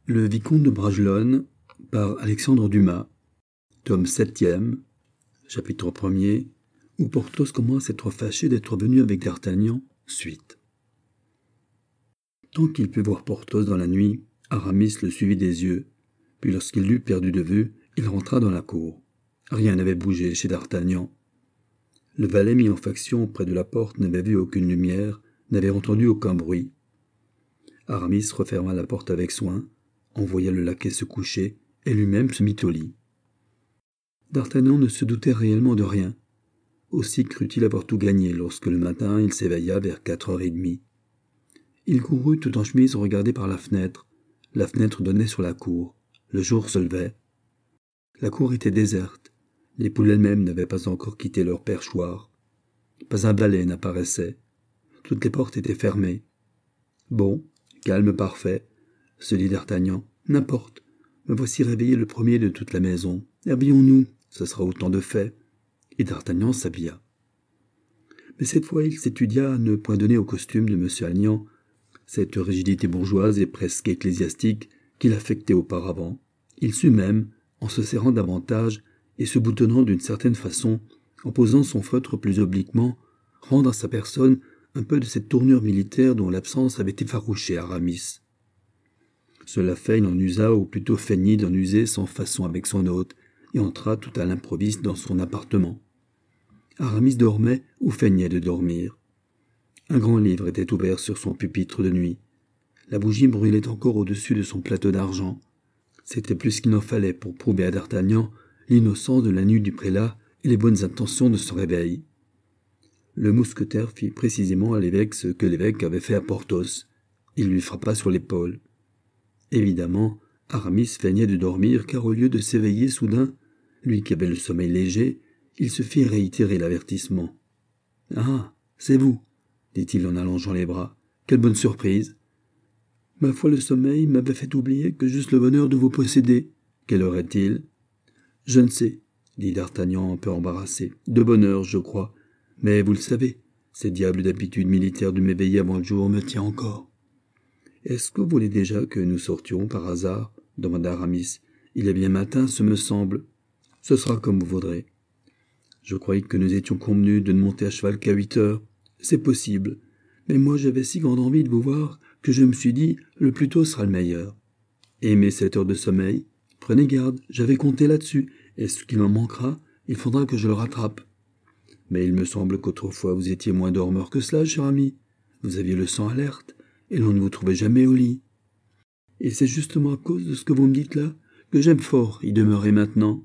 Le Vicomte de Bragelonne par Alexandre Dumas, tome 7e, chapitre 1er, où Porthos commence à être fâché d'être venu avec d'Artagnan, suite. Tant qu'il put voir Porthos dans la nuit, Aramis le suivit des yeux, puis lorsqu'il l'eut perdu de vue, il rentra dans la cour. Rien n'avait bougé chez d'Artagnan. Le valet mis en faction près de la porte n'avait vu aucune lumière, n'avait entendu aucun bruit. Aramis referma la porte avec soin, envoya le laquais se coucher, et lui-même se mit au lit. D'Artagnan ne se doutait réellement de rien. Aussi crut-il avoir tout gagné lorsque le matin il s'éveilla vers 4h30. Il courut tout en chemise regarder par la fenêtre. La fenêtre donnait sur la cour. Le jour se levait. La cour était déserte. Les poules elles-mêmes n'avaient pas encore quitté leur perchoir. Pas un balai n'apparaissait. Toutes les portes étaient fermées. Bon, calme parfait, se dit d'Artagnan. N'importe, me voici réveillé le premier de toute la maison. Habillons-nous, ce sera autant de fait. Et d'Artagnan s'habilla. Mais cette fois il s'étudia à ne point donner au costume de M. Agnan cette rigidité bourgeoise et presque ecclésiastique qu'il affectait auparavant. Il sut même, en se serrant davantage et se boutonnant d'une certaine façon, en posant son feutre plus obliquement, rendre à sa personne un peu de cette tournure militaire dont l'absence avait effarouché Aramis. Cela fait, il en usa, ou plutôt feignit d'en user sans façon avec son hôte, et entra tout à l'improviste dans son appartement. Aramis dormait ou feignait de dormir. Un grand livre était ouvert sur son pupitre de nuit. La bougie brûlait encore au-dessus de son plateau d'argent. C'était plus qu'il n'en fallait pour prouver à d'Artagnan l'innocence de la nuit du prélat et les bonnes intentions de son réveil. Le mousquetaire fit précisément à l'évêque ce que l'évêque avait fait à Porthos. Il lui frappa sur l'épaule. Évidemment, Aramis feignait de dormir car au lieu de s'éveiller soudain, lui qui avait le sommeil léger, il se fit réitérer l'avertissement. « Ah, c'est vous !» dit-il en allongeant les bras. « Quelle bonne surprise !»« Ma foi, le sommeil m'avait fait oublier que j'eusse le bonheur de vous posséder. Quelle heure est-il ?»« Je ne sais, » dit d'Artagnan un peu embarrassé. « De bonne heure, je crois. Mais vous le savez, cette diable d'habitude militaire de m'éveiller avant le jour me tient encore. »« Est-ce que vous voulez déjà que nous sortions par hasard ?» demanda Aramis. « Il est bien matin, ce me semble. »« Ce sera comme vous voudrez. »« Je croyais que nous étions convenus de ne monter à cheval qu'à 8h. C'est possible. Mais moi j'avais si grande envie de vous voir que je me suis dit le plus tôt sera le meilleur. Et mes 7 heures de sommeil, prenez garde, j'avais compté là-dessus, et ce qu'il m'en manquera, il faudra que je le rattrape. Mais il me semble qu'autrefois vous étiez moins dormeur que cela, cher ami. Vous aviez le sang alerte, et l'on ne vous trouvait jamais au lit. Et c'est justement à cause de ce que vous me dites là que j'aime fort y demeurer maintenant.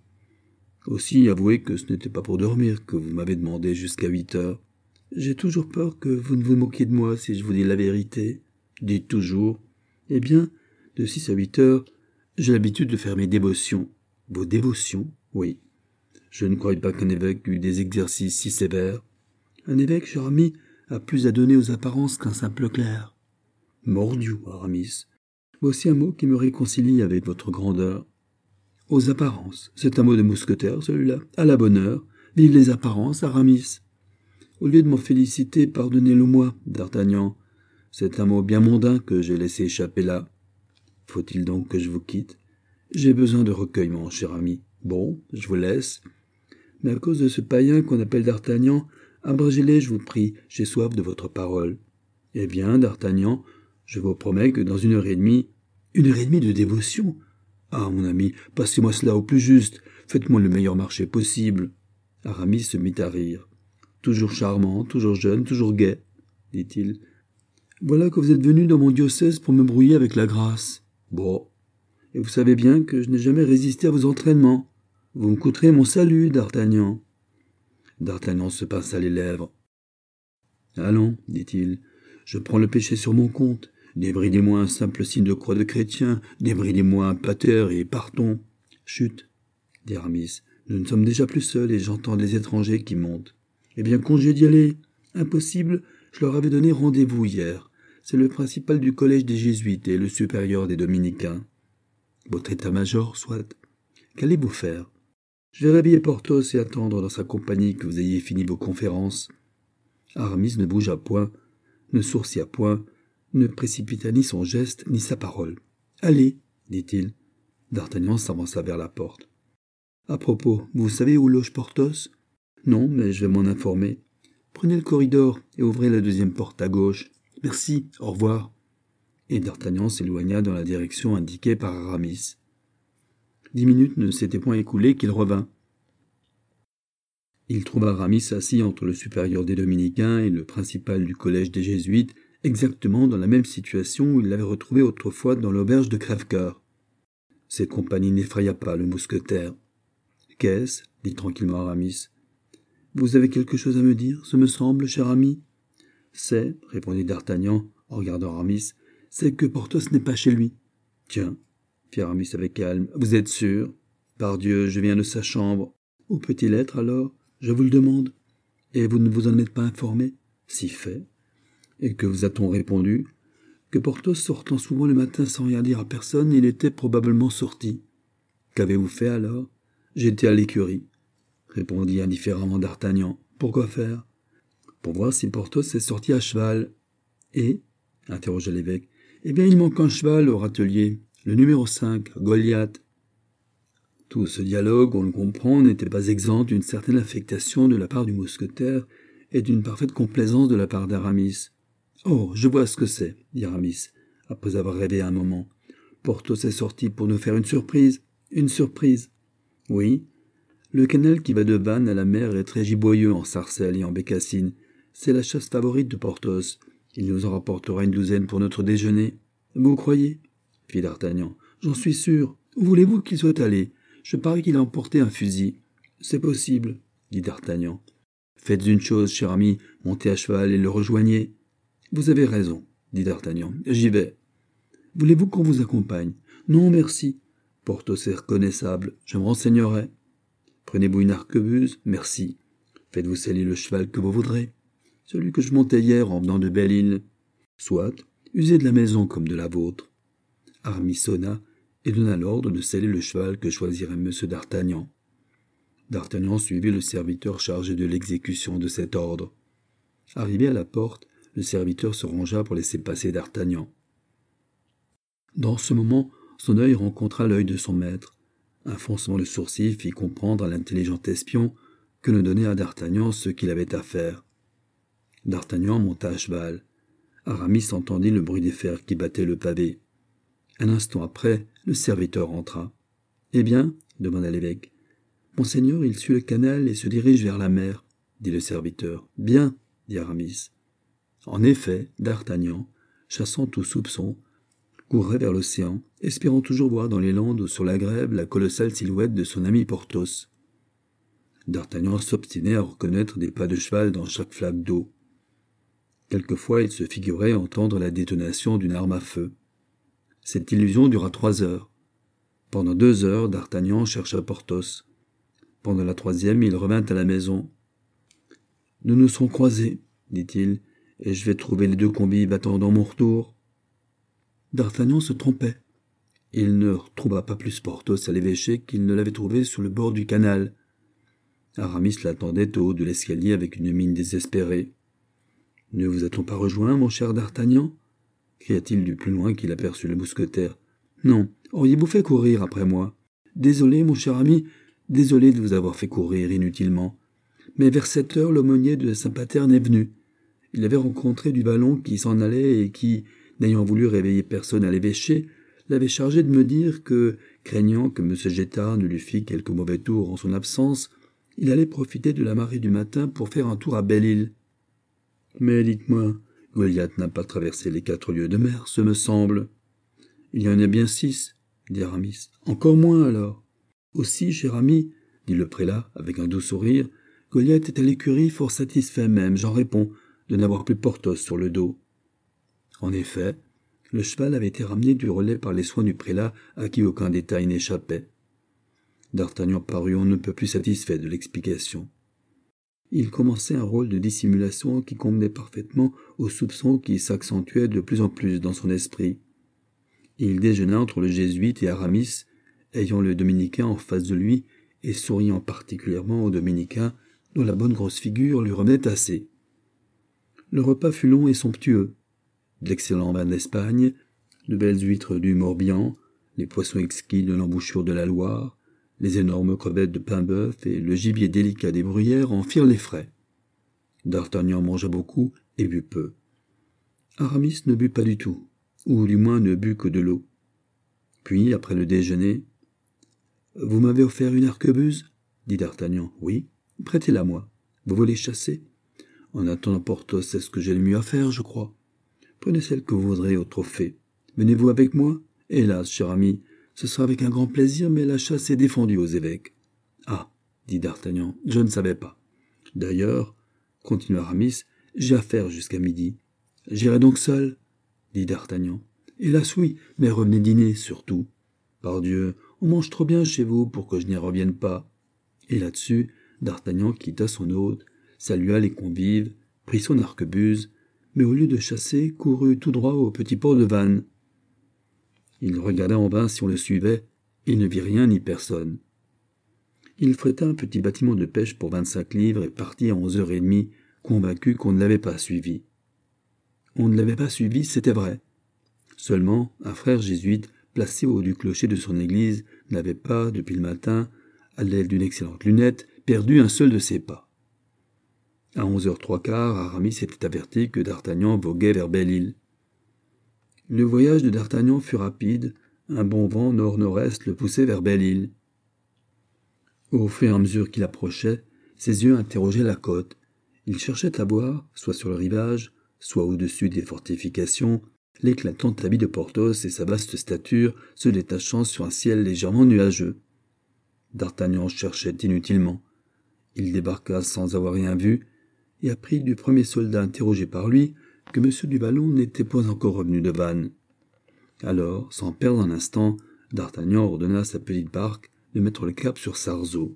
Aussi, avouez que ce n'était pas pour dormir que vous m'avez demandé jusqu'à 8h. J'ai toujours peur que vous ne vous moquiez de moi si je vous dis la vérité. Dites toujours. Eh bien, de 6 à 8h, j'ai l'habitude de faire mes dévotions. Vos dévotions? Oui. Je ne croyais pas qu'un évêque eût des exercices si sévères. Un évêque, cher ami, a plus à donner aux apparences qu'un simple clerc. Mordieu, Aramis. Voici un mot qui me réconcilie avec votre grandeur. Aux apparences. C'est un mot de mousquetaire, celui-là. À la bonne heure. Vive les apparences, Aramis. Au lieu de m'en féliciter, pardonnez-le-moi, d'Artagnan. C'est un mot bien mondain que j'ai laissé échapper là. Faut-il donc que je vous quitte? J'ai besoin de recueillement, cher ami. Bon, je vous laisse. Mais à cause de ce païen qu'on appelle d'Artagnan, abrégez-les, je vous prie, j'ai soif de votre parole. Eh bien, d'Artagnan, je vous promets que dans 1h30... 1h30 de dévotion? Ah, mon ami, passez-moi cela au plus juste, faites-moi le meilleur marché possible. Aramis se mit à rire. Toujours charmant, toujours jeune, toujours gai, dit-il. Voilà que vous êtes venu dans mon diocèse pour me brouiller avec la grâce. Bon, et vous savez bien que je n'ai jamais résisté à vos entraînements. Vous me coûterez mon salut, d'Artagnan. D'Artagnan se pinça les lèvres. Allons, dit-il, je prends le péché sur mon compte. Débridez-moi un simple signe de croix de chrétien, débridez-moi un pater et partons. Chut, dit Aramis, nous ne sommes déjà plus seuls et j'entends les étrangers qui montent. Eh bien, congé d'y aller. Impossible, je leur avais donné rendez-vous hier. C'est le principal du collège des jésuites et le supérieur des dominicains. Votre état-major, soit. Qu'allez-vous faire? Je vais réveiller Porthos et attendre dans sa compagnie que vous ayez fini vos conférences. Aramis ne bougea point, ne sourcilla point, ne précipita ni son geste ni sa parole. Allez, dit-il. D'Artagnan s'avança vers la porte. À propos, vous savez où loge Porthos? Non, mais je vais m'en informer. Prenez le corridor et ouvrez la deuxième porte à gauche. Merci, au revoir. Et D'Artagnan s'éloigna dans la direction indiquée par Aramis. 10 minutes ne s'étaient point écoulées qu'il revint. Il trouva Aramis assis entre le supérieur des Dominicains et le principal du collège des Jésuites, exactement dans la même situation où il l'avait retrouvé autrefois dans l'auberge de Crèvecoeur. Cette compagnie n'effraya pas le mousquetaire. « Qu'est-ce » dit tranquillement Aramis. « Vous avez quelque chose à me dire, ce me semble, cher ami ?»« C'est, » répondit D'Artagnan en regardant Aramis, « c'est que Porthos n'est pas chez lui. »« Tiens, » fit Aramis avec calme, « vous êtes sûr ? Pardieu, je viens de sa chambre. Où peut-il être alors ? Je vous le demande. Et vous ne vous en êtes pas informé ? Si fait. Et que vous a-t-on répondu ? Que Porthos sortant souvent le matin sans rien dire à personne, il était probablement sorti. Qu'avez-vous fait alors ? J'étais à l'écurie, répondit indifféremment D'Artagnan. Pourquoi faire ? Pour voir si Porthos est sorti à cheval. Et ? Interrogea l'évêque. Eh bien, il manque un cheval au râtelier, le numéro 5, Goliath. Tout ce dialogue, on le comprend, n'était pas exempt d'une certaine affectation de la part du mousquetaire et d'une parfaite complaisance de la part d'Aramis. « Oh, je vois ce que c'est, » dit Aramis, après avoir rêvé un moment. « Porthos est sorti pour nous faire une surprise. Une surprise. » « Oui. Le canal qui va de Vannes à la mer est très giboyeux en sarcelles et en bécassines. C'est la chasse favorite de Porthos. Il nous en rapportera une douzaine pour notre déjeuner. »« Vous croyez ?» fit D'Artagnan. « J'en suis sûr. Où voulez-vous qu'il soit allé ? Je parie qu'il a emporté un fusil. »« C'est possible, » dit D'Artagnan. « Faites une chose, cher ami, montez à cheval et le rejoignez. »« Vous avez raison, » dit D'Artagnan. « J'y vais. »« Voulez-vous qu'on vous accompagne ? » ?»« Non, merci. Porthos est reconnaissable. Je me renseignerai. »« Prenez-vous une arquebuse ? » ?»« Merci. »« Faites-vous sceller le cheval que vous voudrez. »« Celui que je montais hier en venant de Belle-Île. »« Soit. Usez de la maison comme de la vôtre. » Aramis sonna et donna l'ordre de sceller le cheval que choisirait M. d'Artagnan. D'Artagnan suivit le serviteur chargé de l'exécution de cet ordre. Arrivé à la porte, le serviteur se rangea pour laisser passer D'Artagnan. Dans ce moment, son œil rencontra l'œil de son maître. Un froncement de sourcils fit comprendre à l'intelligent espion que ne donnait à D'Artagnan ce qu'il avait à faire. D'Artagnan monta à cheval. Aramis entendit le bruit des fers qui battaient le pavé. Un instant après, le serviteur entra. « Eh bien ?» demanda l'évêque. « Monseigneur, il suit le canal et se dirige vers la mer, » dit le serviteur. « Bien, » dit Aramis. En effet, D'Artagnan, chassant tout soupçon, courait vers l'océan, espérant toujours voir dans les landes ou sur la grève la colossale silhouette de son ami Porthos. D'Artagnan s'obstinait à reconnaître des pas de cheval dans chaque flaque d'eau. Quelquefois, il se figurait entendre la détonation d'une arme à feu. Cette illusion dura 3 heures. Pendant 2 heures, D'Artagnan chercha Porthos. Pendant la 3e, il revint à la maison. « Nous nous serons croisés, » dit-il, « et je vais trouver les 2 convives attendant mon retour. » D'Artagnan se trompait. Il ne retrouva pas plus Porthos à l'évêché qu'il ne l'avait trouvé sur le bord du canal. Aramis l'attendait au haut de l'escalier avec une mine désespérée. « Ne vous a-t-on pas rejoint, mon cher D'Artagnan » cria-t-il du plus loin qu'il aperçut le mousquetaire. « Non, auriez-vous fait courir après moi ? Désolé, mon cher ami, désolé de vous avoir fait courir inutilement. Mais vers 7 heures, l'aumônier de Saint-Paterne est venu. Il avait rencontré du ballon qui s'en allait et qui, n'ayant voulu réveiller personne à l'évêché, l'avait chargé de me dire que, craignant que M. Gétard ne lui fît quelque mauvais tour en son absence, il allait profiter de la marée du matin pour faire un tour à Belle-Île. Mais dites-moi, Goliath n'a pas traversé les 4 lieues de mer, ce me semble. Il y en a bien 6, dit Aramis. Encore moins alors. Aussi, cher ami, dit le prélat avec un doux sourire, Goliath est à l'écurie fort satisfait même, j'en réponds, de n'avoir plus Porthos sur le dos. En effet, le cheval avait été ramené du relais par les soins du prélat à qui aucun détail n'échappait. D'Artagnan parut on ne peut plus satisfait de l'explication. Il commençait un rôle de dissimulation qui convenait parfaitement aux soupçons qui s'accentuaient de plus en plus dans son esprit. Il déjeuna entre le jésuite et Aramis, ayant le dominicain en face de lui et souriant particulièrement au dominicain dont la bonne grosse figure lui revenait assez. Le repas fut long et somptueux. De l'excellent vin d'Espagne, De belles huîtres du Morbihan, les poissons exquis de l'embouchure de la Loire, les énormes crevettes de pain-bœuf et le gibier délicat des bruyères en firent les frais. D'Artagnan mangea beaucoup et but peu. Aramis ne but pas du tout, ou du moins ne but que de l'eau. Puis, après le déjeuner, « Vous m'avez offert une arquebuse ?» dit d'Artagnan. « Oui, prêtez-la-moi. Vous voulez chasser ?»« En attendant Porthos, c'est ce que j'ai le mieux à faire, je crois. Prenez celle que vous voudrez au trophée. Venez-vous avec moi ? Hélas, cher ami, ce sera avec un grand plaisir, mais la chasse est défendue aux évêques. »« Ah, dit d'Artagnan, je ne savais pas. D'ailleurs, continua Aramis, j'ai affaire jusqu'à midi. J'irai donc seul, dit d'Artagnan. Hélas oui, mais revenez dîner, surtout. Pardieu, on mange trop bien chez vous pour que je n'y revienne pas. Et là-dessus, d'Artagnan quitta son hôte, salua les convives, prit son arquebuse, mais au lieu de chasser, courut tout droit au petit port de Vannes. Il regarda en vain si on le suivait, il ne vit rien ni personne. Il fretta un petit bâtiment de pêche pour 25 livres et partit à 11h30, convaincu qu'on ne l'avait pas suivi. On ne l'avait pas suivi, c'était vrai. Seulement, un frère jésuite, placé au haut du clocher de son église, n'avait pas, depuis le matin, à l'aide d'une excellente lunette, perdu un seul de ses pas. À 11h15, Aramis était averti que d'Artagnan voguait vers Belle-Île. Le voyage de d'Artagnan fut rapide, un bon vent nord-nord-est le poussait vers Belle-Île. Au fur et à mesure qu'il approchait, ses yeux interrogeaient la côte. Il cherchait à voir, soit sur le rivage, soit au-dessus des fortifications, l'éclatante habit de Porthos et sa vaste stature se détachant sur un ciel légèrement nuageux. D'Artagnan cherchait inutilement. Il débarqua sans avoir rien vu, et apprit du premier soldat interrogé par lui que M. du Vallon n'était point encore revenu de Vannes. Alors, sans perdre un instant, d'Artagnan ordonna à sa petite barque de mettre le cap sur Sarzeau.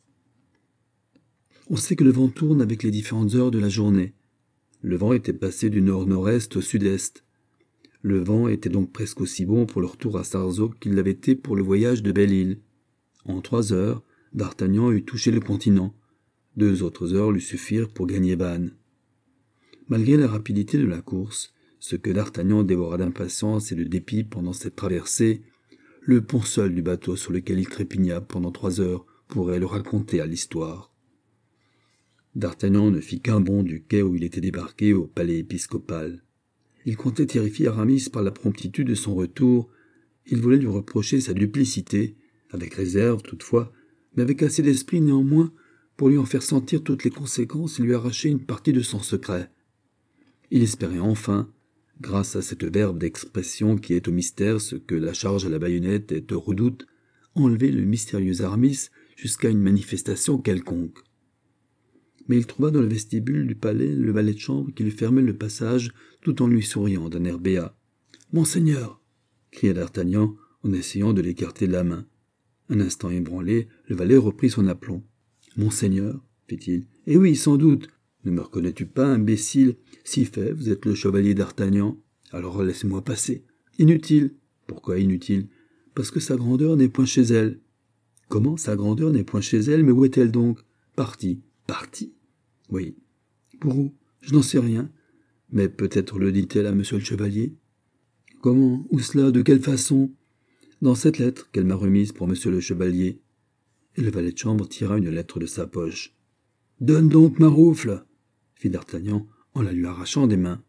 On sait que le vent tourne avec les différentes heures de la journée. Le vent était passé du nord-nord-est au sud-est. Le vent était donc presque aussi bon pour le retour à Sarzeau qu'il l'avait été pour le voyage de Belle-Île. En 3 heures, d'Artagnan eut touché le continent. 2 autres heures lui suffirent pour gagner Vannes. Malgré la rapidité de la course, ce que d'Artagnan dévora d'impatience et de dépit pendant cette traversée, le pont seul du bateau sur lequel il trépigna pendant 3 heures pourrait le raconter à l'histoire. D'Artagnan ne fit qu'un bond du quai où il était débarqué au palais épiscopal. Il comptait terrifier Aramis par la promptitude de son retour. Il voulait lui reprocher sa duplicité, avec réserve toutefois, mais avec assez d'esprit néanmoins pour lui en faire sentir toutes les conséquences et lui arracher une partie de son secret. Il espérait enfin, grâce à cette verve d'expression qui est au mystère ce que la charge à la baïonnette est au redoute, enlever le mystérieux Aramis jusqu'à une manifestation quelconque. Mais il trouva dans le vestibule du palais le valet de chambre qui lui fermait le passage tout en lui souriant d'un air béat. « Monseigneur !» cria d'Artagnan en essayant de l'écarter de la main. Un instant ébranlé, le valet reprit son aplomb. « Monseigneur » fit-il. « Eh oui, sans doute. Ne me reconnais-tu pas, imbécile ? Si fait, vous êtes le chevalier d'Artagnan. Alors laissez-moi passer. Inutile. Pourquoi inutile ? Parce que sa grandeur n'est point chez elle. Comment, sa grandeur n'est point chez elle, mais où est-elle donc ? Partie. Partie ? Oui. Pour où ? Je n'en sais rien. Mais peut-être le dit-elle à monsieur le chevalier. Comment ? Où cela ? De quelle façon ? Dans cette lettre qu'elle m'a remise pour monsieur le chevalier. Et le valet de chambre tira une lettre de sa poche. Donne donc, Maroufle, fit d'Artagnan en la lui arrachant des mains.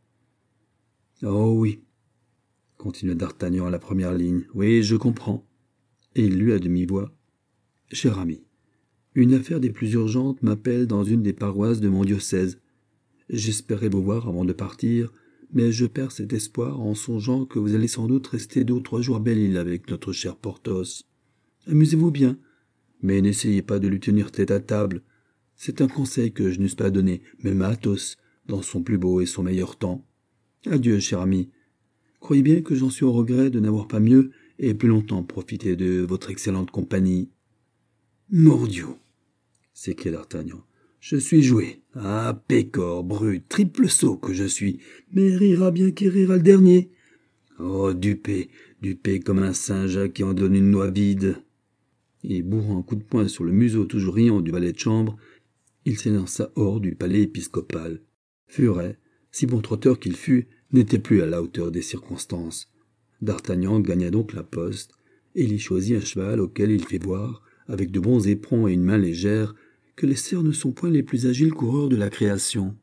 Oh oui, continua d'Artagnan à la première ligne. Oui, je comprends. Et il lut à demi-voix. Cher ami, une affaire des plus urgentes m'appelle dans une des paroisses de mon diocèse. J'espérais vous voir avant de partir, mais je perds cet espoir en songeant que vous allez sans doute rester 2 ou 3 jours à Belle-Île avec notre cher Porthos. Amusez-vous bien, mais n'essayez pas de lui tenir tête à table. C'est un conseil que je n'eusse pas donné, même à Athos, dans son plus beau et son meilleur temps. Adieu, cher ami. Croyez bien que j'en suis au regret de n'avoir pas mieux et plus longtemps profité de votre excellente compagnie. Mordieu, s'écria d'Artagnan. Je suis joué. Ah, pécore, brute, triple sot que je suis. Mais rira bien qui rira le dernier. Oh, dupé comme un singe qui en donne une noix vide. Et bourrant un coup de poing sur le museau toujours riant du valet de chambre, il s'élança hors du palais épiscopal. Furet, si bon trotteur qu'il fût, n'était plus à la hauteur des circonstances. D'Artagnan gagna donc la poste, et il y choisit un cheval auquel il fit voir, avec de bons éperons et une main légère, que les cerfs ne sont point les plus agiles coureurs de la création.